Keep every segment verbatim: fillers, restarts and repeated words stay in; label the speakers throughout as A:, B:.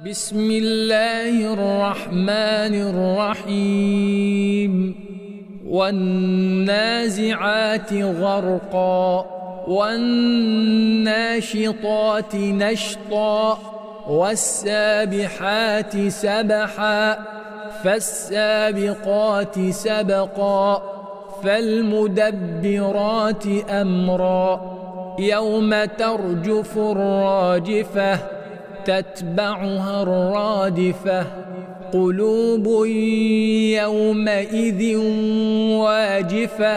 A: بسم الله الرحمن الرحيم والنازعات غرقا والناشطات نشطا والسابحات سبحا فالسابقات سبقا فالمدبرات أمرا يوم ترجف الراجفة تتبعها الرادفة قلوب يومئذ واجفة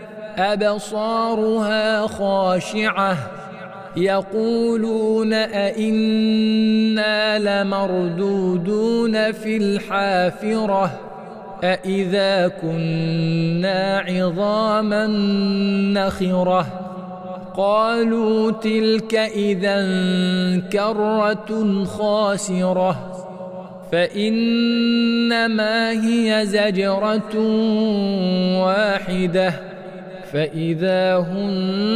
A: أبصارها خاشعة يقولون أئنا لمردودون في الحافرة أئذا كنا عظاما نخرة قالوا تلك إذا كرة خاسرة فإنما هي زجرة واحدة فإذا هم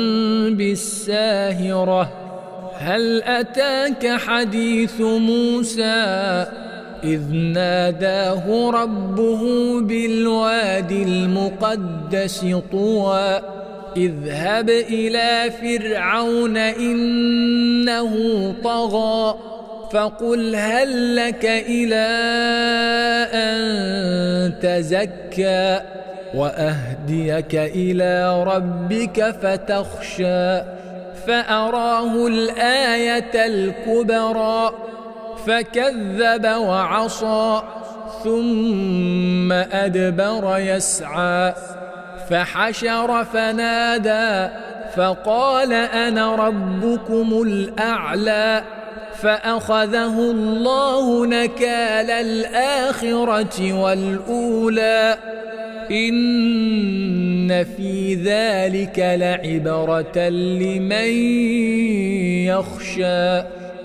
A: بالساهرة هل أتاك حديث موسى إذ ناداه ربه بالوادي المقدس طوى اذهب إلى فرعون إنه طغى فقل هل لك إلى أن تزكى وأهديك إلى ربك فتخشى فأراه الآية الكبرى فكذب وعصى ثم أدبر يسعى فحشر فنادى فقال أنا ربكم الأعلى فأخذه الله نكال الآخرة والأولى إن في ذلك لعبرة لمن يخشى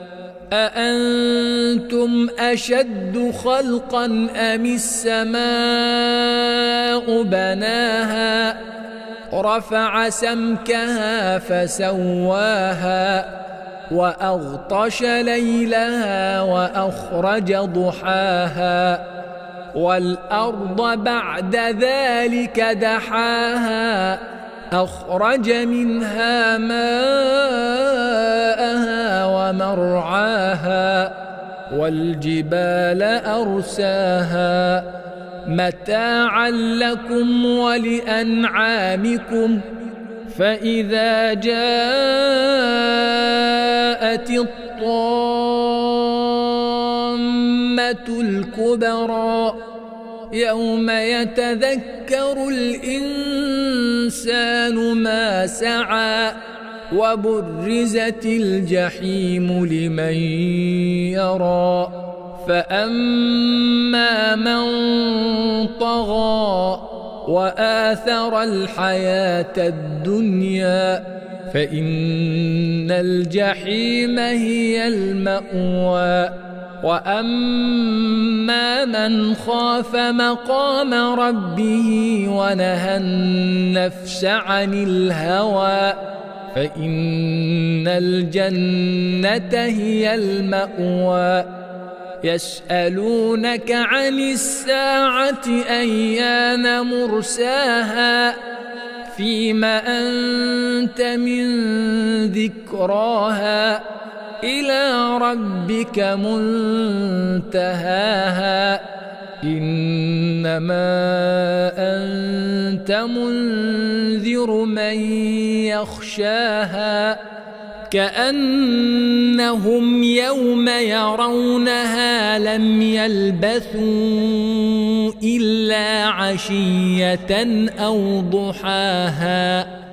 A: أأنتم أشد خلقا أم السماء بناها رفع سمكها فسواها وأغطش ليلها وأخرج ضحاها والأرض بعد ذلك دحاها أخرج منها ماءها ومرعاها والجبال أرساها متاعا لكم ولأنعامكم فإذا جاءت الطامة الكبرى يوم يتذكر الإنسان ما سعى وبرزت الجحيم لمن يرى فأما من طغى وآثر الحياة الدنيا فإن الجحيم هي المأوى وأما من خاف مقام ربه ونهى النفس عن الهوى فإن الجنة هي المأوى يسألونك عن الساعة أيان مرساها فيم أنت من ذكراها إلى ربك منتهاها إنما أنت منذر من يخشاها كأنهم يوم يرونها لم يلبثوا إلا عشية أو ضحاها